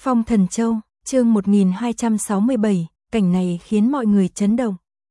Phong Thần Châu, chương 1267, cảnh này khiến mọi người chấn động.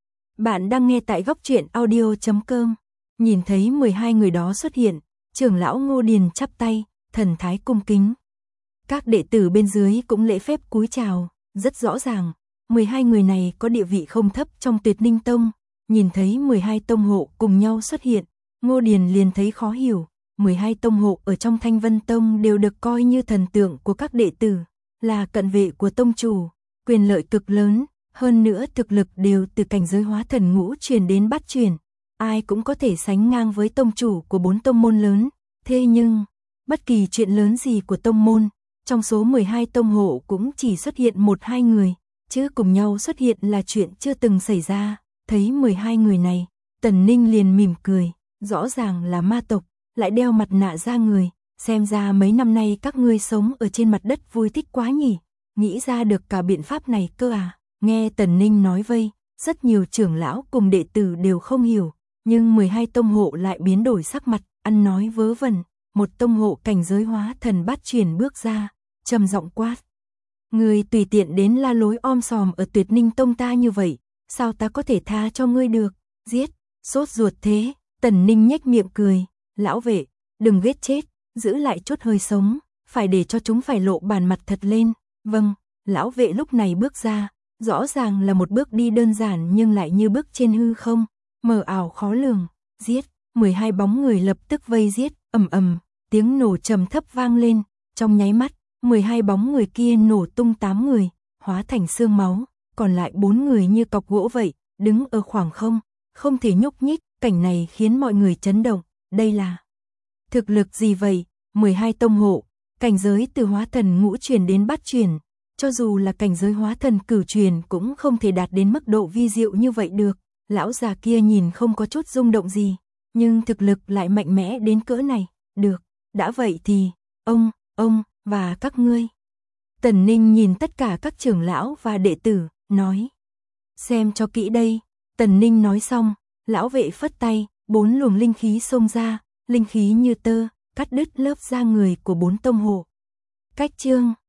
Bạn đang nghe tại góc truyện audio.com. Nhìn thấy 12 người đó xuất hiện, trưởng lão Ngô Điền chắp tay, thần thái cung kính. Các đệ tử bên dưới cũng lễ phép cúi chào, rất rõ ràng, 12 người này có địa vị không thấp trong Tuyệt Ninh Tông. Nhìn thấy 12 tông hộ cùng nhau xuất hiện, Ngô Điền liền thấy khó hiểu. 12 tông hộ ở trong Thanh Vân Tông đều được coi như thần tượng của các đệ tử, là cận vệ của tông chủ, quyền lợi cực lớn, hơn nữa thực lực đều từ cảnh giới hóa thần ngũ truyền đến bát truyền, ai cũng có thể sánh ngang với tông chủ của 4 tông môn lớn. Thế nhưng, bất kỳ chuyện lớn gì của tông môn, trong số 12 tông hộ cũng chỉ xuất hiện 1-2 người, chứ cùng nhau xuất hiện là chuyện chưa từng xảy ra. Thấy 12 người này, Tần Ninh liền mỉm cười, rõ ràng là ma tộc, lại đeo mặt nạ da người, xem ra mấy năm nay các ngươi sống ở trên mặt đất vui thích quá nhỉ, nghĩ ra được cả biện pháp này cơ à. Nghe Tần Ninh nói vây, rất nhiều trưởng lão cùng đệ tử đều không hiểu, nhưng 12 tông hộ lại biến đổi sắc mặt, ăn nói vớ vẩn. Một tông hộ cảnh giới hóa thần bát truyền bước ra, trầm giọng quát: "Ngươi tùy tiện đến la lối om sòm ở Tuyệt Ninh Tông ta như vậy, sao ta có thể tha cho ngươi được?" "Giết!" Sốt ruột thế, Tần Ninh nhếch miệng cười: "Lão vệ, đừng ghét chết, giữ lại chút hơi sống, phải để cho chúng phải lộ bản mặt thật lên." "Vâng." Lão vệ lúc này bước ra, rõ ràng là một bước đi đơn giản nhưng lại như bước trên hư không, mờ ảo khó lường. "Giết!" 12 bóng người lập tức vây giết, ầm ầm, tiếng nổ trầm thấp vang lên, trong nháy mắt, 12 bóng người kia nổ tung 8 người, hóa thành xương máu, còn lại 4 người như cọc gỗ vậy, đứng ở khoảng không, không thể nhúc nhích. Cảnh này khiến mọi người chấn động, đây là thực lực gì vậy? 12 tông hộ, cảnh giới từ hóa thần ngũ truyền đến bát truyền, cho dù là cảnh giới hóa thần cửu truyền cũng không thể đạt đến mức độ vi diệu như vậy được. Lão già kia nhìn không có chút rung động gì, nhưng thực lực lại mạnh mẽ đến cỡ này. Được, đã vậy thì, ông và các ngươi. Tần Ninh nhìn tất cả các trưởng lão và đệ tử, nói: "Xem cho kỹ đây." Tần Ninh nói xong, lão vệ phất tay, 4 luồng linh khí xông ra, linh khí như tơ, cắt đứt lớp da người của 4 tông hộ. Cách chương